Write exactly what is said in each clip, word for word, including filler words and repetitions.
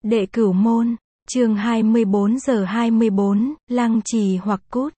Đệ Cửu Môn, chương hai mươi bốn giờ hai mươi bốn, Lăng Trì hoặc Cút.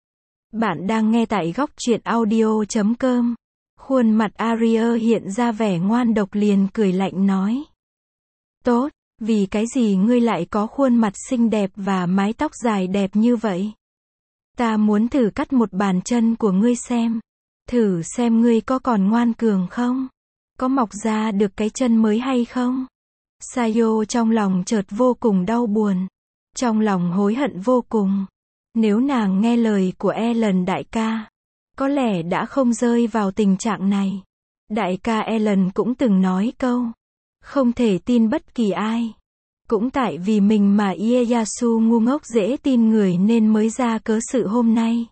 Bạn đang nghe tại góc truyện audio chấm com. Khuôn mặt Arya hiện ra vẻ ngoan độc, liền cười lạnh nói. Tốt, vì cái gì ngươi lại có khuôn mặt xinh đẹp và mái tóc dài đẹp như vậy? Ta muốn thử cắt một bàn chân của ngươi xem. Thử xem ngươi có còn ngoan cường không? Có mọc ra được cái chân mới hay không? Sayo trong lòng chợt vô cùng đau buồn. Trong lòng hối hận vô cùng. Nếu nàng nghe lời của Ellen đại ca, có lẽ đã không rơi vào tình trạng này. Đại ca Ellen cũng từng nói câu, không thể tin bất kỳ ai. Cũng tại vì mình mà Ieyasu ngu ngốc dễ tin người nên mới ra cớ sự hôm nay.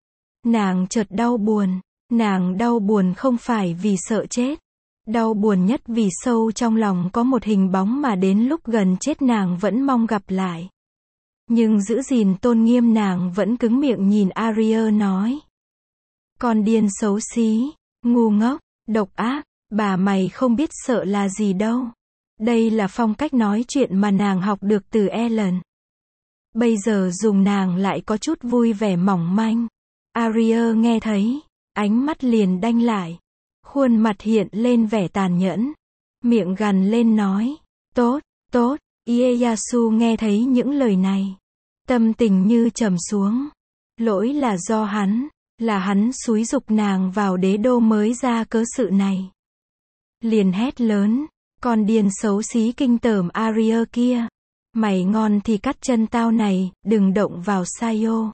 Nàng chợt đau buồn. Nàng đau buồn không phải vì sợ chết. Đau buồn nhất vì sâu trong lòng có một hình bóng mà đến lúc gần chết nàng vẫn mong gặp lại. Nhưng giữ gìn tôn nghiêm, nàng vẫn cứng miệng nhìn Arya nói. Con điên xấu xí, ngu ngốc, độc ác, bà mày không biết sợ là gì đâu. Đây là phong cách nói chuyện mà nàng học được từ Ellen. Bây giờ dùng nàng lại có chút vui vẻ mỏng manh. Arya nghe thấy, ánh mắt liền đanh lại. Khuôn mặt hiện lên vẻ tàn nhẫn. Miệng gằn lên nói. Tốt, tốt. Ieyasu nghe thấy những lời này. Tâm tình như trầm xuống. Lỗi là do hắn. Là hắn xúi giục nàng vào đế đô mới ra cớ sự này. Liền hét lớn. Con điên xấu xí kinh tởm Arya kia. Mày ngon thì cắt chân tao này, đừng động vào Sayo.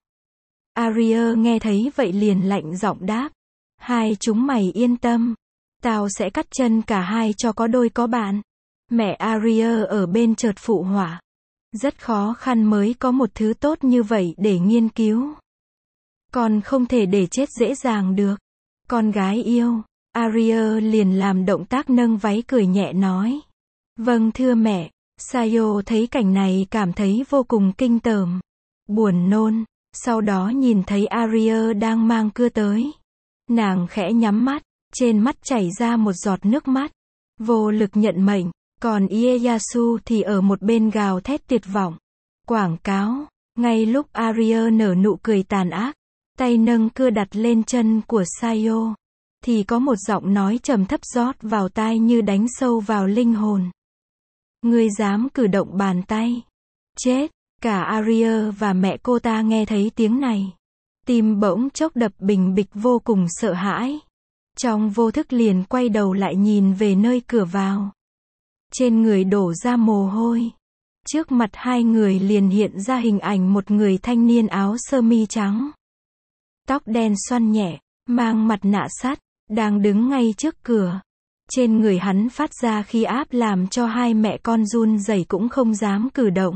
Arya nghe thấy vậy liền lạnh giọng đáp. Hai chúng mày yên tâm. Tao sẽ cắt chân cả hai cho có đôi có bạn. Mẹ Arya ở bên chợt phụ họa. Rất khó khăn mới có một thứ tốt như vậy để nghiên cứu. Con không thể để chết dễ dàng được. Con gái yêu. Arya liền làm động tác nâng váy cười nhẹ nói. Vâng thưa mẹ. Sayo thấy cảnh này cảm thấy vô cùng kinh tởm. Buồn nôn. Sau đó nhìn thấy Arya đang mang cưa tới. Nàng khẽ nhắm mắt, trên mắt chảy ra một giọt nước mắt. Vô lực nhận mệnh, còn Ieyasu thì ở một bên gào thét tuyệt vọng. Quảng cáo, ngay lúc Arya nở nụ cười tàn ác, tay nâng cưa đặt lên chân của Sayo, thì có một giọng nói trầm thấp rót vào tai như đánh sâu vào linh hồn. Ngươi dám cử động bàn tay? Chết! Cả Arya và mẹ cô ta nghe thấy tiếng này. Tim bỗng chốc đập bình bịch vô cùng sợ hãi. Trong vô thức liền quay đầu lại nhìn về nơi cửa vào. Trên người đổ ra mồ hôi. Trước mặt hai người liền hiện ra hình ảnh một người thanh niên áo sơ mi trắng. Tóc đen xoăn nhẹ, mang mặt nạ sắt, đang đứng ngay trước cửa. Trên người hắn phát ra khí áp làm cho hai mẹ con run rẩy cũng không dám cử động.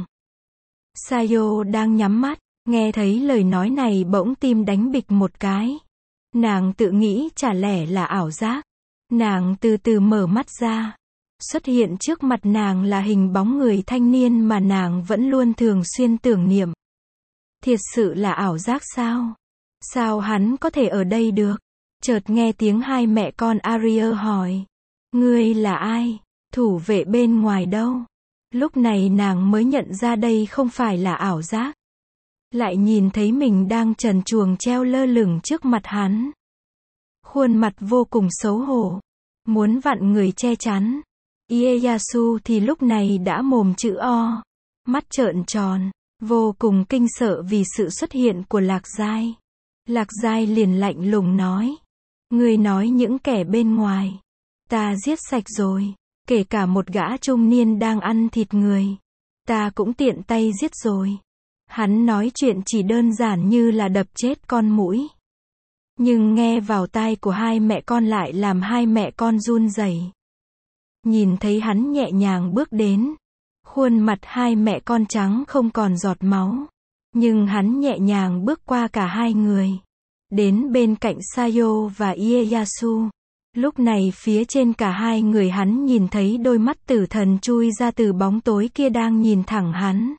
Sayo đang nhắm mắt. Nghe thấy lời nói này bỗng tim đánh bịch một cái. Nàng tự nghĩ chả lẽ là ảo giác. Nàng từ từ mở mắt ra. Xuất hiện trước mặt nàng là hình bóng người thanh niên mà nàng vẫn luôn thường xuyên tưởng niệm. Thiệt sự là ảo giác sao? Sao hắn có thể ở đây được? Chợt nghe tiếng hai mẹ con Arya hỏi. Ngươi là ai? Thủ vệ bên ngoài đâu? Lúc này nàng mới nhận ra đây không phải là ảo giác. Lại nhìn thấy mình đang trần truồng treo lơ lửng trước mặt hắn. Khuôn mặt vô cùng xấu hổ. Muốn vặn người che chắn. Ieyasu thì lúc này đã mồm chữ O. Mắt trợn tròn. Vô cùng kinh sợ vì sự xuất hiện của Lạc Giai. Lạc Giai liền lạnh lùng nói. Ngươi nói những kẻ bên ngoài. Ta giết sạch rồi. Kể cả một gã trung niên đang ăn thịt người. Ta cũng tiện tay giết rồi. Hắn nói chuyện chỉ đơn giản như là đập chết con muỗi. Nhưng nghe vào tai của hai mẹ con lại làm hai mẹ con run rẩy. Nhìn thấy hắn nhẹ nhàng bước đến. Khuôn mặt hai mẹ con trắng không còn giọt máu. Nhưng hắn nhẹ nhàng bước qua cả hai người. Đến bên cạnh Sayo và Ieyasu. Lúc này phía trên cả hai người hắn nhìn thấy đôi mắt tử thần chui ra từ bóng tối kia đang nhìn thẳng hắn.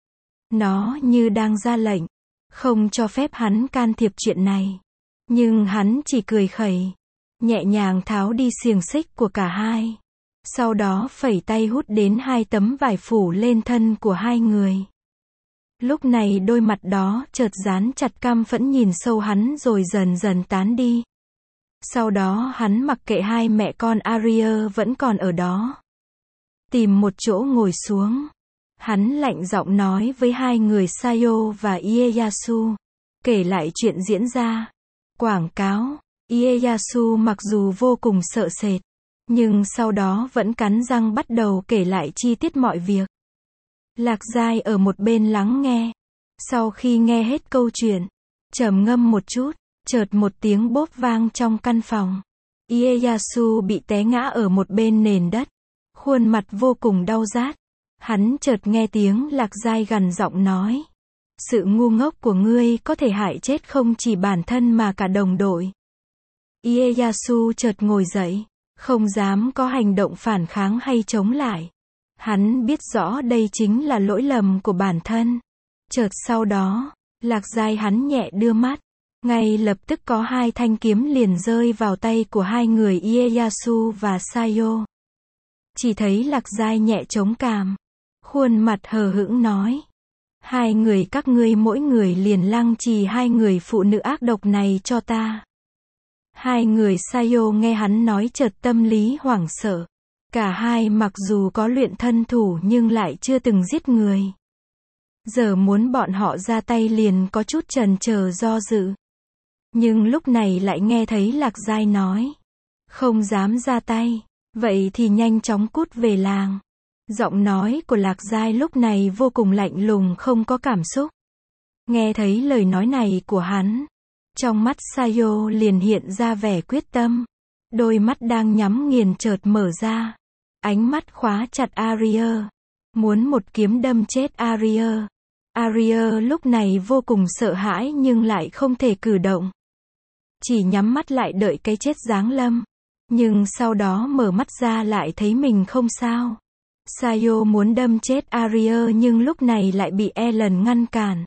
Nó như đang ra lệnh, không cho phép hắn can thiệp chuyện này. Nhưng hắn chỉ cười khẩy, nhẹ nhàng tháo đi xiềng xích của cả hai. Sau đó phẩy tay hút đến hai tấm vải phủ lên thân của hai người. Lúc này đôi mặt đó chợt dán chặt, căm phẫn nhìn sâu hắn rồi dần dần tán đi. Sau đó hắn mặc kệ hai mẹ con Arya vẫn còn ở đó. Tìm một chỗ ngồi xuống. Hắn lạnh giọng nói với hai người Sayo và Ieyasu. Kể lại chuyện diễn ra. Quảng cáo. Ieyasu mặc dù vô cùng sợ sệt, nhưng sau đó vẫn cắn răng bắt đầu kể lại chi tiết mọi việc. Lạc Giai ở một bên lắng nghe. Sau khi nghe hết câu chuyện, trầm ngâm một chút, chợt một tiếng bốp vang trong căn phòng. Ieyasu bị té ngã ở một bên nền đất. Khuôn mặt vô cùng đau rát. Hắn chợt nghe tiếng Lạc Giai gằn giọng nói. Sự ngu ngốc của ngươi có thể hại chết không chỉ bản thân mà cả đồng đội. Ieyasu chợt ngồi dậy, không dám có hành động phản kháng hay chống lại. Hắn biết rõ đây chính là lỗi lầm của bản thân. Chợt sau đó, Lạc Giai hắn nhẹ đưa mắt. Ngay lập tức có hai thanh kiếm liền rơi vào tay của hai người Ieyasu và Sayo. Chỉ thấy Lạc Giai nhẹ chống cằm, khuôn mặt hờ hững nói. Hai người các ngươi mỗi người liền lăng trì hai người phụ nữ ác độc này cho ta. Hai người Sayo nghe hắn nói chợt tâm lý hoảng sợ. Cả hai mặc dù có luyện thân thủ nhưng lại chưa từng giết người. Giờ muốn bọn họ ra tay liền có chút chần chờ do dự. Nhưng lúc này lại nghe thấy Lạc Giai nói. Không dám ra tay. Vậy thì nhanh chóng cút về làng. Giọng nói của Lạc Giai lúc này vô cùng lạnh lùng, không có cảm xúc. Nghe thấy lời nói này của hắn, trong mắt Sayo liền hiện ra vẻ quyết tâm. Đôi mắt đang nhắm nghiền chợt mở ra. Ánh mắt khóa chặt Arya. Muốn một kiếm đâm chết Arya. Arya lúc này vô cùng sợ hãi nhưng lại không thể cử động. Chỉ nhắm mắt lại đợi cái chết giáng lâm. Nhưng sau đó mở mắt ra lại thấy mình không sao. Sayo muốn đâm chết Arya nhưng lúc này lại bị Ellen ngăn cản.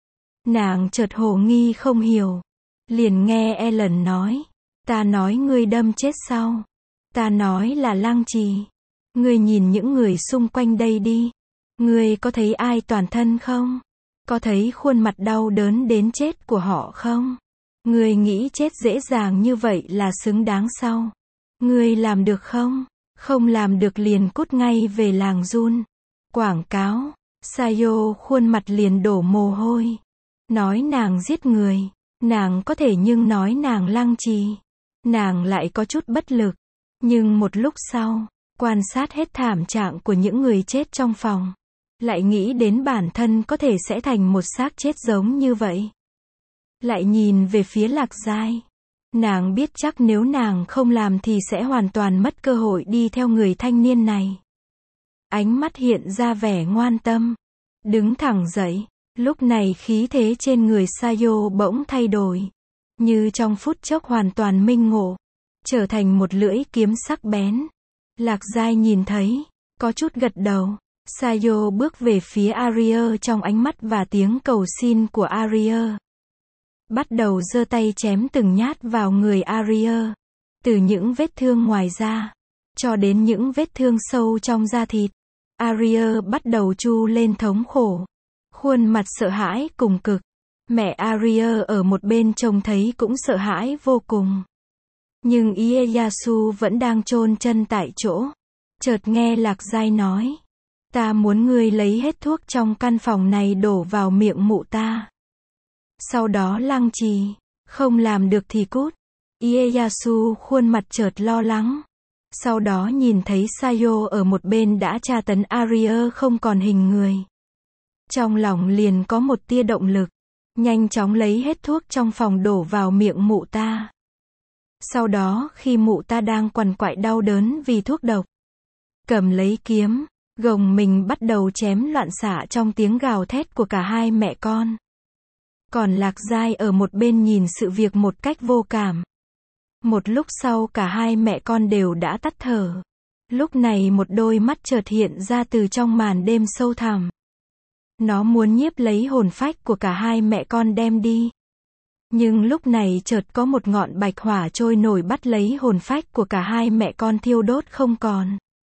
Nàng chợt hồ nghi không hiểu. Liền nghe Ellen nói. Ta nói ngươi đâm chết sao? Ta nói là lăng trì. Ngươi nhìn những người xung quanh đây đi. Ngươi có thấy ai toàn thân không? Có thấy khuôn mặt đau đớn đến chết của họ không? Ngươi nghĩ chết dễ dàng như vậy là xứng đáng sao? Ngươi làm được không? Không làm được liền cút ngay về làng Jun. Quảng cáo. Sayo khuôn mặt liền đổ mồ hôi. Nói nàng giết người. Nàng có thể nhưng nói nàng lăng trì. Nàng lại có chút bất lực. Nhưng một lúc sau, quan sát hết thảm trạng của những người chết trong phòng. Lại nghĩ đến bản thân có thể sẽ thành một xác chết giống như vậy. Lại nhìn về phía Lạc Giai. Nàng biết chắc nếu nàng không làm thì sẽ hoàn toàn mất cơ hội đi theo người thanh niên này. Ánh mắt hiện ra vẻ ngoan tâm. Đứng thẳng dậy. Lúc này khí thế trên người Sayo bỗng thay đổi. Như trong phút chốc hoàn toàn minh ngộ. Trở thành một lưỡi kiếm sắc bén. Lạc Giai nhìn thấy. Có chút gật đầu. Sayo bước về phía Arya trong ánh mắt và tiếng cầu xin của Arya. Bắt đầu giơ tay chém từng nhát vào người Arya. Từ những vết thương ngoài da, cho đến những vết thương sâu trong da thịt. Arya bắt đầu chu lên thống khổ. Khuôn mặt sợ hãi cùng cực. Mẹ Arya ở một bên trông thấy cũng sợ hãi vô cùng. Nhưng Ieyasu vẫn đang chôn chân tại chỗ. Chợt nghe Lạc Giai nói. Ta muốn ngươi lấy hết thuốc trong căn phòng này đổ vào miệng mụ ta. Sau đó lăng trì. Không làm được thì cút. Ieyasu khuôn mặt chợt lo lắng. Sau đó nhìn thấy Sayo ở một bên đã tra tấn Arya không còn hình người. Trong lòng liền có một tia động lực. Nhanh chóng lấy hết thuốc trong phòng đổ vào miệng mụ ta. Sau đó khi mụ ta đang quằn quại đau đớn vì thuốc độc, cầm lấy kiếm, gồng mình bắt đầu chém loạn xạ trong tiếng gào thét của cả hai mẹ con. Còn Lạc Giai ở một bên nhìn sự việc một cách vô cảm. Một lúc sau cả hai mẹ con đều đã tắt thở. Lúc này một đôi mắt chợt hiện ra từ trong màn đêm sâu thẳm. Nó muốn nhiếp lấy hồn phách của cả hai mẹ con đem đi. Nhưng lúc này chợt có một ngọn bạch hỏa trôi nổi bắt lấy hồn phách của cả hai mẹ con thiêu đốt không còn.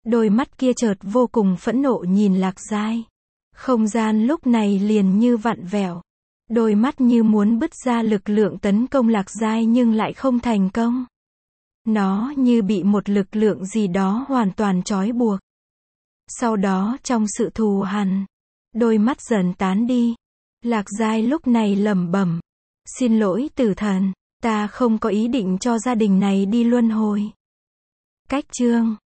Đôi mắt kia chợt vô cùng phẫn nộ nhìn Lạc Giai. Không gian lúc này liền như vặn vẹo. Đôi mắt như muốn bứt ra lực lượng tấn công Lạc Giai nhưng lại không thành công. Nó như bị một lực lượng gì đó hoàn toàn trói buộc. Sau đó trong sự thù hằn, đôi mắt dần tán đi. Lạc Giai lúc này lẩm bẩm, xin lỗi tử thần, ta không có ý định cho gia đình này đi luân hồi. Cách chương